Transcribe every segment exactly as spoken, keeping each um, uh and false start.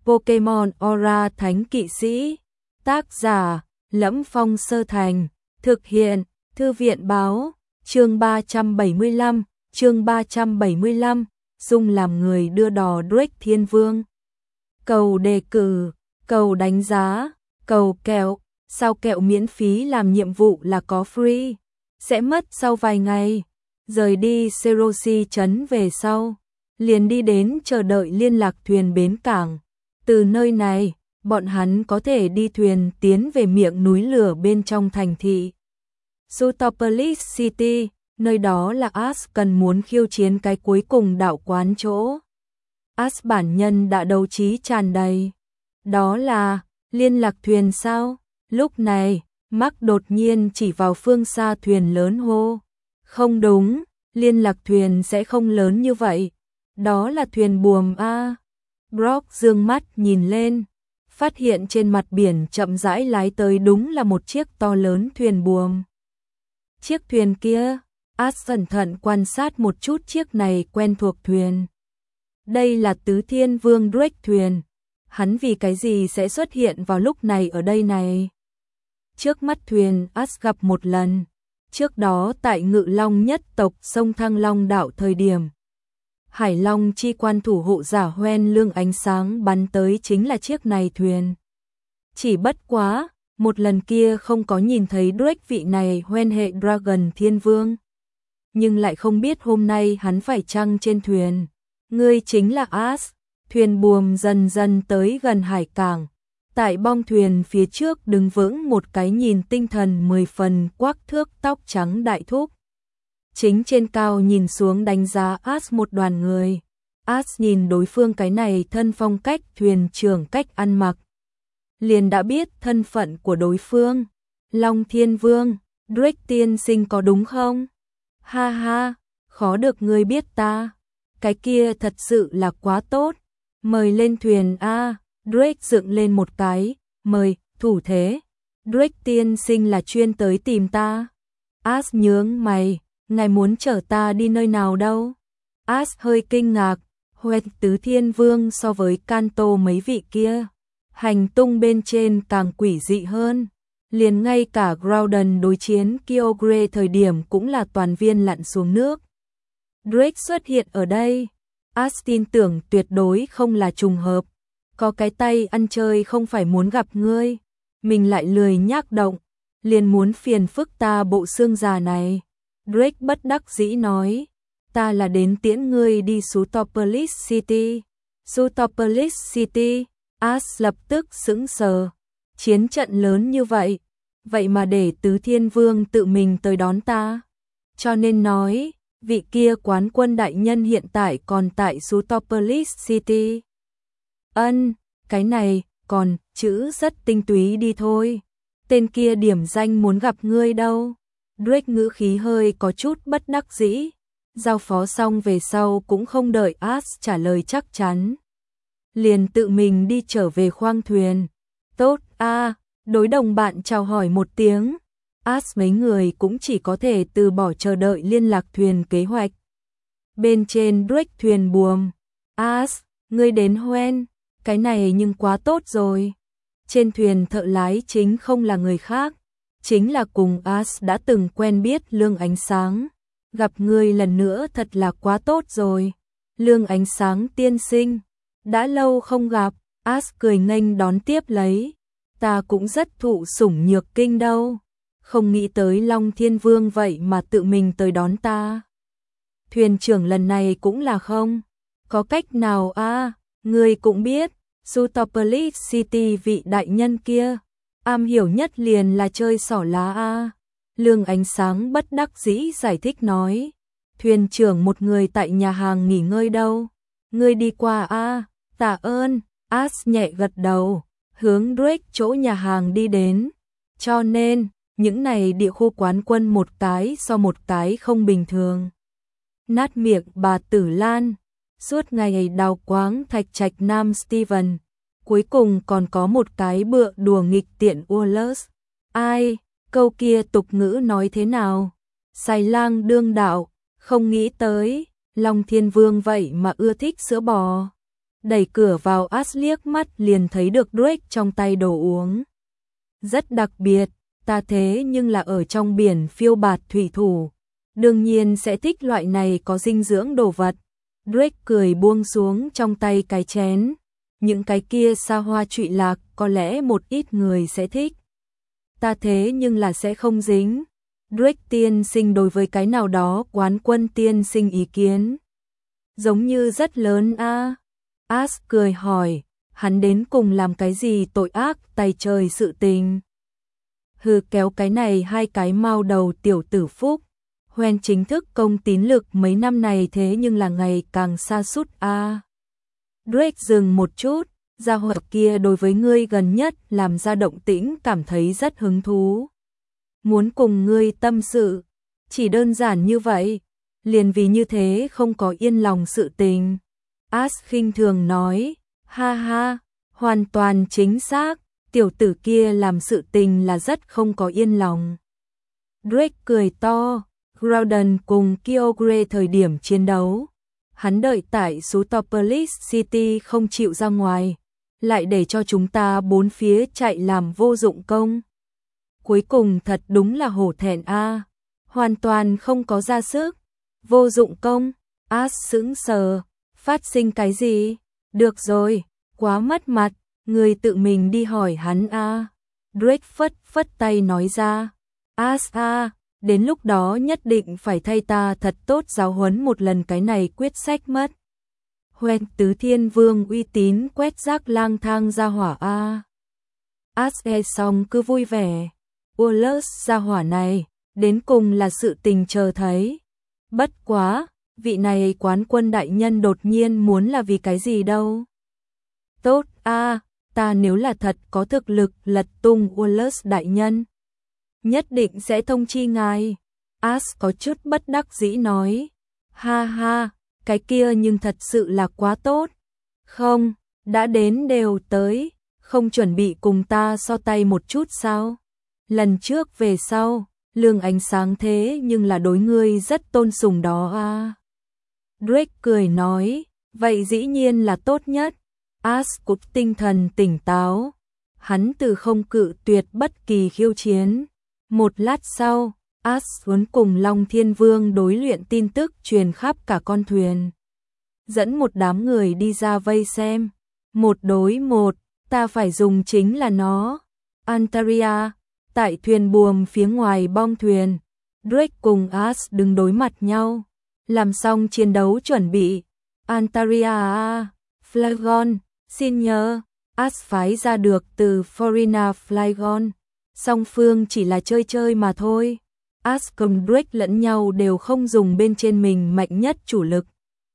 Pokemon Aura Thánh Kỵ Sĩ. Tác giả Lẫm Phong Sơ Thành. Thực hiện Thư viện Báo. Chương ba trăm bảy mươi lăm, chương ba trăm bảy mươi lăm, Dung làm người đưa đò Drake Thiên Vương. Cầu đề cử, cầu đánh giá, cầu kẹo, sao kẹo miễn phí làm nhiệm vụ là có free, sẽ mất sau vài ngày. Rời đi Serosi trấn về sau, liền đi đến chờ đợi liên lạc thuyền bến cảng. Từ nơi này, bọn hắn có thể đi thuyền tiến về miệng núi lửa bên trong thành thị Sutopolis City, nơi đó là Ash cần muốn khiêu chiến cái cuối cùng đạo quán chỗ. Ash bản nhân đã đấu trí tràn đầy. Đó là liên lạc thuyền sao? Lúc này, Mark đột nhiên chỉ vào phương xa thuyền lớn hô. Không đúng, liên lạc thuyền sẽ không lớn như vậy. Đó là thuyền buồm a. Brock dương mắt nhìn lên, phát hiện trên mặt biển chậm rãi lái tới đúng là một chiếc to lớn thuyền buồm. Chiếc thuyền kia, Ash cẩn thận quan sát một chút chiếc này quen thuộc thuyền. Đây là Tứ Thiên Vương Drake thuyền. Hắn vì cái gì sẽ xuất hiện vào lúc này ở đây này? Trước mắt thuyền Ash gặp một lần. Trước đó tại Ngự Long nhất tộc sông Thăng Long đảo thời điểm. Hải Long chi quan thủ hộ giả hoen lương ánh sáng bắn tới chính là chiếc này thuyền. Chỉ bất quá, một lần kia không có nhìn thấy Drake vị này hoen hệ Dragon Thiên Vương. Nhưng lại không biết hôm nay hắn phải chăng trên thuyền. Ngươi chính là Ash. Thuyền buồm dần dần tới gần hải cảng. Tại bong thuyền phía trước đứng vững một cái nhìn tinh thần mười phần quắc thước tóc trắng đại thúc. Chính trên cao nhìn xuống đánh giá Ash một đoàn người. Ash nhìn đối phương cái này thân phong cách thuyền trưởng cách ăn mặc. Liền đã biết thân phận của đối phương. Long Thiên Vương, Drake tiên sinh có đúng không? Ha ha, khó được ngươi biết ta. Cái kia thật sự là quá tốt. Mời lên thuyền a. Drake dựng lên một cái, mời, thủ thế. Drake tiên sinh là chuyên tới tìm ta. Ash nhướng mày, ngài muốn chở ta đi nơi nào đâu? Ash hơi kinh ngạc, Hoẹt Tứ Thiên Vương so với Kanto mấy vị kia. Hành tung bên trên càng quỷ dị hơn. Liền ngay cả Groudon đối chiến Kyogre thời điểm cũng là toàn viên lặn xuống nước. Drake xuất hiện ở đây. Ash tin tưởng tuyệt đối không là trùng hợp. Có cái tay ăn chơi không phải muốn gặp ngươi. Mình lại lười nhác động. Liền muốn phiền phức ta bộ xương già này. Drake bất đắc dĩ nói. Ta là đến tiễn ngươi đi Sutopolis City. Sutopolis City. Ash lập tức sững sờ. Chiến trận lớn như vậy. Vậy mà để Tứ Thiên Vương tự mình tới đón ta. Cho nên nói, vị kia quán quân đại nhân hiện tại còn tại Sutopolis City. Ân, cái này, còn, chữ rất tinh túy đi thôi. Tên kia điểm danh muốn gặp ngươi đâu. Drake ngữ khí hơi có chút bất đắc dĩ. Giao phó xong về sau cũng không đợi Ash trả lời chắc chắn. Liền tự mình đi trở về khoang thuyền. Tốt a, đối đồng bạn chào hỏi một tiếng. Ash mấy người cũng chỉ có thể từ bỏ chờ đợi liên lạc thuyền kế hoạch. Bên trên Drake thuyền buồm. Ash, ngươi đến hoen. Cái này nhưng quá tốt rồi. Trên thuyền thợ lái chính không là người khác. Chính là cùng Ash đã từng quen biết Lương Ánh Sáng. Gặp ngươi lần nữa thật là quá tốt rồi. Lương Ánh Sáng tiên sinh. Đã lâu không gặp. Ash cười nghênh đón tiếp lấy. Ta cũng rất thụ sủng nhược kinh đâu. Không nghĩ tới Long Thiên Vương vậy mà tự mình tới đón ta. Thuyền trưởng lần này cũng là không. Có cách nào a? À, ngươi cũng biết. Sutopolis City vị đại nhân kia. Am hiểu nhất liền là chơi xỏ lá a. À. Lương Ánh Sáng bất đắc dĩ giải thích nói. Thuyền trưởng một người tại nhà hàng nghỉ ngơi đâu. Ngươi đi qua a. À, tạ ơn. Ash nhẹ gật đầu. Hướng Drake chỗ nhà hàng đi đến. Cho nên, những này địa khu quán quân một cái so một cái không bình thường. Nát miệng bà Tử Lan. Suốt ngày đào quáng thạch trạch nam Steven. Cuối cùng còn có một cái bựa đùa nghịch tiện Wallace. Ai, câu kia tục ngữ nói thế nào? Xài lang đương đạo, không nghĩ tới. Long Thiên Vương vậy mà ưa thích sữa bò. Đẩy cửa vào, As liếc mắt liền thấy được Drake trong tay đồ uống. Rất đặc biệt, ta thế nhưng là ở trong biển phiêu bạt thủy thủ. Đương nhiên sẽ thích loại này có dinh dưỡng đồ vật. Drake cười buông xuống trong tay cái chén. Những cái kia xa hoa trụy lạc có lẽ một ít người sẽ thích. Ta thế nhưng là sẽ không dính. Drake tiên sinh đối với cái nào đó quán quân tiên sinh ý kiến. Giống như rất lớn a. À. As cười hỏi, hắn đến cùng làm cái gì tội ác tày trời sự tình. Hừ, kéo cái này hai cái mao đầu tiểu tử phúc. Hoen chính thức công tín lực mấy năm này thế nhưng là ngày càng sa sút a. À. Drake dừng một chút, gia hỏa kia đối với ngươi gần nhất làm ra động tĩnh cảm thấy rất hứng thú. Muốn cùng ngươi tâm sự, chỉ đơn giản như vậy, liền vì như thế không có yên lòng sự tình. As khinh thường nói, ha ha, hoàn toàn chính xác, tiểu tử kia làm sự tình là rất không có yên lòng. Drake cười to, Groudon cùng Kyogre thời điểm chiến đấu, hắn đợi tại Sootopolis City không chịu ra ngoài, lại để cho chúng ta bốn phía chạy làm vô dụng công. Cuối cùng thật đúng là hổ thẹn a, à. Hoàn toàn không có ra sức, vô dụng công. As sững sờ, phát sinh cái gì? Được rồi, quá mất mặt, người tự mình đi hỏi hắn a. À. Drake phất phất tay nói ra, As a, à, đến lúc đó nhất định phải thay ta thật tốt giáo huấn một lần cái này quyết sách mất. Hoen tứ thiên vương uy tín quét rác lang thang ra hỏa a. À. As e xong cứ vui vẻ. Wallace ra hỏa này, đến cùng là sự tình chờ thấy. Bất quá, vị này quán quân đại nhân đột nhiên muốn là vì cái gì đâu. Tốt a, à, ta nếu là thật có thực lực lật tung Wallace đại nhân, nhất định sẽ thông chi ngài. As có chút bất đắc dĩ nói. Ha ha, cái kia nhưng thật sự là quá tốt. Không, đã đến đều tới, không chuẩn bị cùng ta so tay một chút sao? Lần trước về sau, lương ánh sáng thế nhưng là đối ngươi rất tôn sùng đó à. Drake cười nói, vậy dĩ nhiên là tốt nhất. As cũng tinh thần tỉnh táo. Hắn từ không cự tuyệt bất kỳ khiêu chiến. Một lát sau, As muốn cùng Long Thiên Vương đối luyện tin tức truyền khắp cả con thuyền. Dẫn một đám người đi ra vây xem. Một đối một, ta phải dùng chính là nó. Antaria, tại thuyền buồm phía ngoài bong thuyền, Drake cùng As đứng đối mặt nhau. Làm xong chiến đấu chuẩn bị. Antaria, Flygon, xin nhớ, As phái ra được từ Forina Flygon. Song phương chỉ là chơi chơi mà thôi. As cùng Drake lẫn nhau đều không dùng bên trên mình mạnh nhất chủ lực.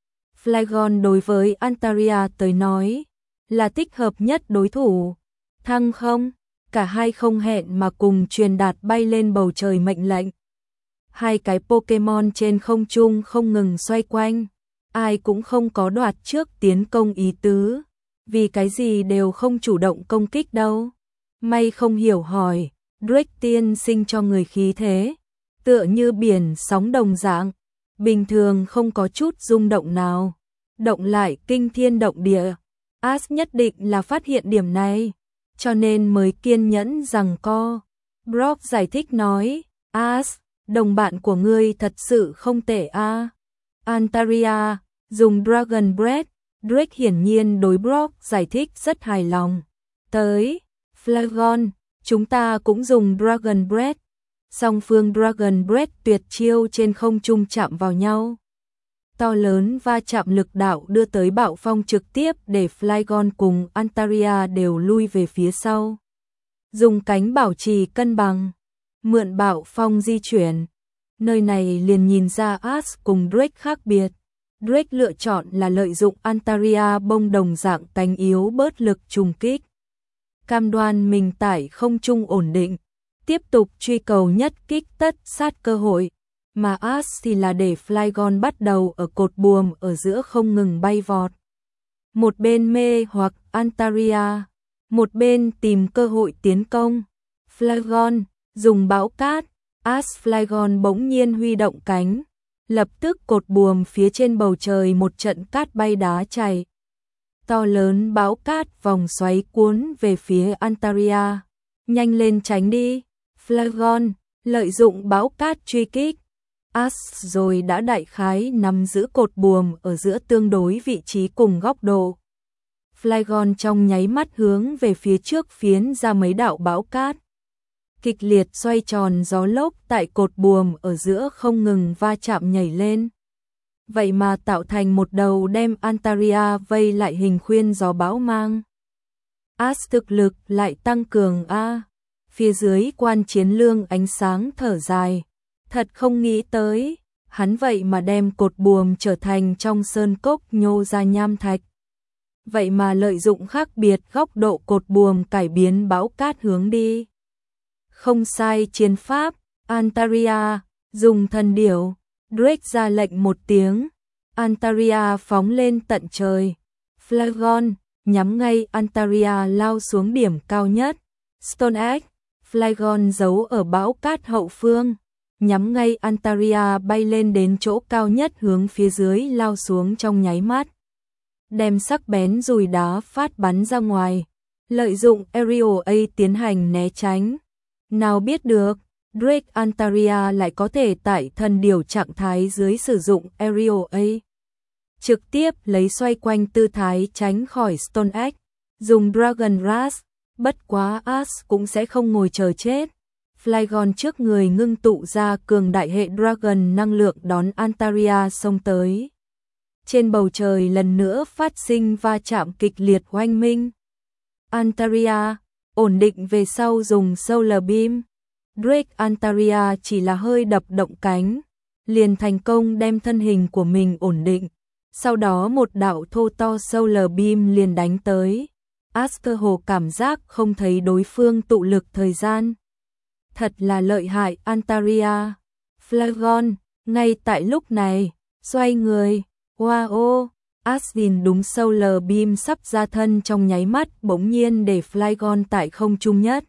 Flygon đối với Antaria tới nói là thích hợp nhất đối thủ. Thăng không, cả hai không hẹn mà cùng truyền đạt bay lên bầu trời mệnh lệnh. Hai cái Pokemon trên không trung không ngừng xoay quanh, ai cũng không có đoạt trước tiến công ý tứ, vì cái gì đều không chủ động công kích đâu. May không hiểu hỏi, Drake tiên sinh cho người khí thế, tựa như biển sóng đồng dạng, bình thường không có chút rung động nào, động lại kinh thiên động địa. As nhất định là phát hiện điểm này, cho nên mới kiên nhẫn giằng co. Brock giải thích nói, As, đồng bạn của ngươi thật sự không tệ a. À. Antaria, dùng Dragon Breath, Drake hiển nhiên đối Brock giải thích rất hài lòng. Tới, Flygon, chúng ta cũng dùng Dragon Breath. Song phương Dragon Breath tuyệt chiêu trên không trung chạm vào nhau. To lớn va chạm lực đạo đưa tới bạo phong trực tiếp để Flygon cùng Antaria đều lui về phía sau. Dùng cánh bảo trì cân bằng, mượn bạo phong di chuyển. Nơi này liền nhìn ra As cùng Drake khác biệt. Drake lựa chọn là lợi dụng Antaria bông đồng dạng cánh yếu bớt lực trùng kích. Cam đoan mình tại không trung ổn định, tiếp tục truy cầu nhất kích tất sát cơ hội. Mà As thì là để Flygon bắt đầu ở cột buồm ở giữa không ngừng bay vọt. Một bên mê hoặc Antaria, một bên tìm cơ hội tiến công. Flygon dùng bão cát, As Flygon bỗng nhiên huy động cánh, lập tức cột buồm phía trên bầu trời một trận cát bay đá chảy. To lớn bão cát vòng xoáy cuốn về phía Antaria. Nhanh lên tránh đi, Flagon, lợi dụng bão cát truy kích. As rồi đã đại khái nắm giữ cột buồm ở giữa tương đối vị trí cùng góc độ. Flagon trong nháy mắt hướng về phía trước phiến ra mấy đạo bão cát. Kịch liệt xoay tròn gió lốc tại cột buồm ở giữa không ngừng va chạm nhảy lên. Vậy mà tạo thành một đầu đem Antaria vây lại hình khuyên gió bão mang. As thực lực lại tăng cường a. Phía dưới quan chiến lương ánh sáng thở dài. Thật không nghĩ tới, hắn vậy mà đem cột buồm trở thành trong sơn cốc nhô ra nham thạch. Vậy mà lợi dụng khác biệt góc độ cột buồm cải biến bão cát hướng đi. Không sai chiến pháp, Antaria, dùng thần điểu, Drake ra lệnh một tiếng. Antaria phóng lên tận trời. Flagon, nhắm ngay Antaria lao xuống điểm cao nhất. Stone Axe, Flagon giấu ở bão cát hậu phương. Nhắm ngay Antaria bay lên đến chỗ cao nhất hướng phía dưới lao xuống trong nháy mắt. Đem sắc bén dùi đá phát bắn ra ngoài. Lợi dụng Aerial A tiến hành né tránh. Nào biết được, Drake Antaria lại có thể tại thần điều trạng thái dưới sử dụng Aerial A. Trực tiếp lấy xoay quanh tư thái tránh khỏi Stone Axe, dùng Dragon Rush, bất quá As cũng sẽ không ngồi chờ chết. Flagon trước người ngưng tụ ra cường đại hệ Dragon năng lượng đón Antaria xông tới. Trên bầu trời lần nữa phát sinh va chạm kịch liệt oanh minh. Antaria, ổn định về sau dùng Solar Beam. Drake Antaria chỉ là hơi đập động cánh, liền thành công đem thân hình của mình ổn định. Sau đó một đạo thô to Solar Beam liền đánh tới. As cơ hồ cảm giác không thấy đối phương tụ lực thời gian. Thật là lợi hại Antaria. Flagon, ngay tại lúc này, xoay người, wow, Asvin đúng Solar Beam sắp ra thân trong nháy mắt bỗng nhiên để Flagon tại không trung nhất.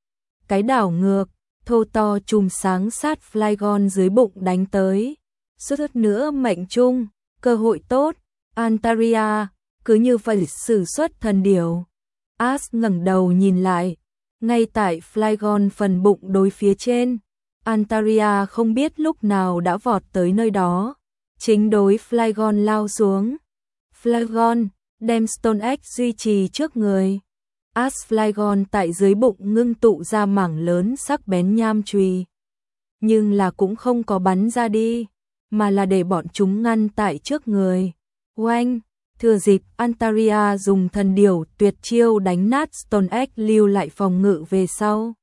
Cái đảo ngược, thô to chùm sáng sát Flagon dưới bụng đánh tới. Suốt nữa mệnh trung, cơ hội tốt, Antaria, cứ như vậy sử xuất thần điểu. As ngẩng đầu nhìn lại, ngay tại Flagon phần bụng đối phía trên, Antaria không biết lúc nào đã vọt tới nơi đó, chính đối Flagon lao xuống. Flagon, đem Stone Axe duy trì trước người. As Flagon tại dưới bụng ngưng tụ ra mảng lớn sắc bén nham chùy. Nhưng là cũng không có bắn ra đi, mà là để bọn chúng ngăn tại trước người. Oanh, thừa dịp Antaria dùng thần điểu tuyệt chiêu đánh nát Stone Axe lưu lại phòng ngự về sau.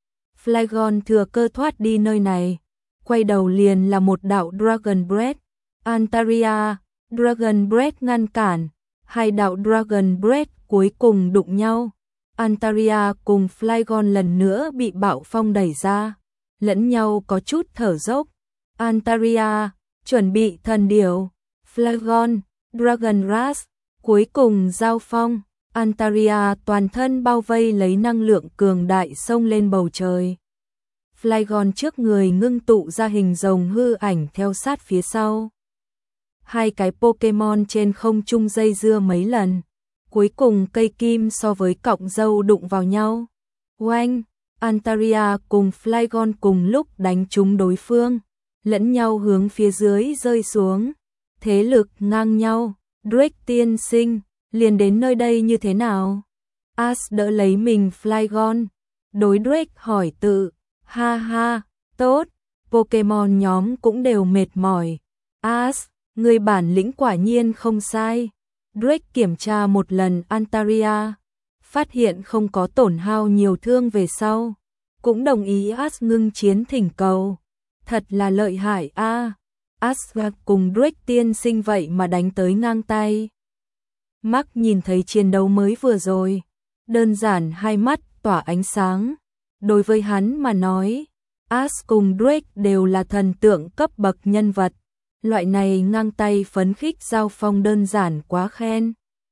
Flagon thừa cơ thoát đi nơi này, quay đầu liền là một đạo Dragon Breath. Antaria, Dragon Breath ngăn cản, hai đạo Dragon Breath cuối cùng đụng nhau. Antaria cùng Flagon lần nữa bị bạo phong đẩy ra, lẫn nhau có chút thở dốc. Antaria, chuẩn bị thần điểu. Flagon, Dragon Rush, cuối cùng giao phong. Antaria toàn thân bao vây lấy năng lượng cường đại xông lên bầu trời. Flagon trước người ngưng tụ ra hình rồng hư ảnh theo sát phía sau. Hai cái Pokemon trên không trung dây dưa mấy lần. Cuối cùng cây kim so với cọng dâu đụng vào nhau. Oanh, Antaria cùng Flagon cùng lúc đánh trúng đối phương, lẫn nhau hướng phía dưới rơi xuống. Thế lực ngang nhau, Drake tiên sinh, liền đến nơi đây như thế nào? As đỡ lấy mình Flagon, đối Drake hỏi tự, ha ha, tốt, Pokemon nhóm cũng đều mệt mỏi. As, người bản lĩnh quả nhiên không sai. Drake kiểm tra một lần Antaria, phát hiện không có tổn hao nhiều thương về sau, cũng đồng ý As ngưng chiến thỉnh cầu. Thật là lợi hại a. À. As cùng Drake tiên sinh vậy mà đánh tới ngang tay. Mark nhìn thấy chiến đấu mới vừa rồi, đơn giản hai mắt tỏa ánh sáng. Đối với hắn mà nói, As cùng Drake đều là thần tượng cấp bậc nhân vật. Loại này ngang tay phấn khích giao phong đơn giản quá khen.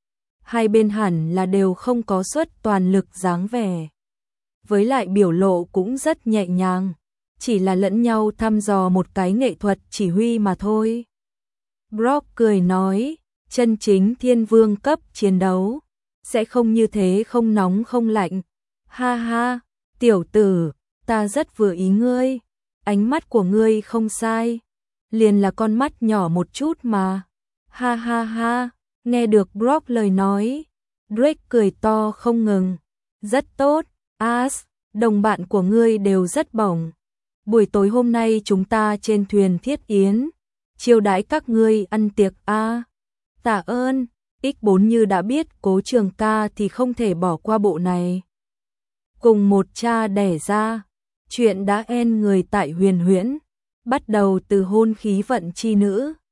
Hai bên hẳn là đều không có suất toàn lực dáng vẻ. Với lại biểu lộ cũng rất nhẹ nhàng, chỉ là lẫn nhau thăm dò một cái nghệ thuật chỉ huy mà thôi. Brock cười nói, chân chính thiên vương cấp chiến đấu, sẽ không như thế không nóng không lạnh. Ha ha, tiểu tử, ta rất vừa ý ngươi, ánh mắt của ngươi không sai, liền là con mắt nhỏ một chút mà. Ha ha ha, nghe được Brock lời nói, Drake cười to không ngừng. Rất tốt, Ash, đồng bạn của ngươi đều rất bổng. Buổi tối hôm nay chúng ta trên thuyền thiết yến, chiêu đãi các ngươi ăn tiệc a. Tạ ơn, ích bốn như đã biết Cố Trường Ca thì không thể bỏ qua bộ này. Cùng một cha đẻ ra, chuyện đã end người tại Huyền Huyễn, bắt đầu từ hôn khí vận chi nữ.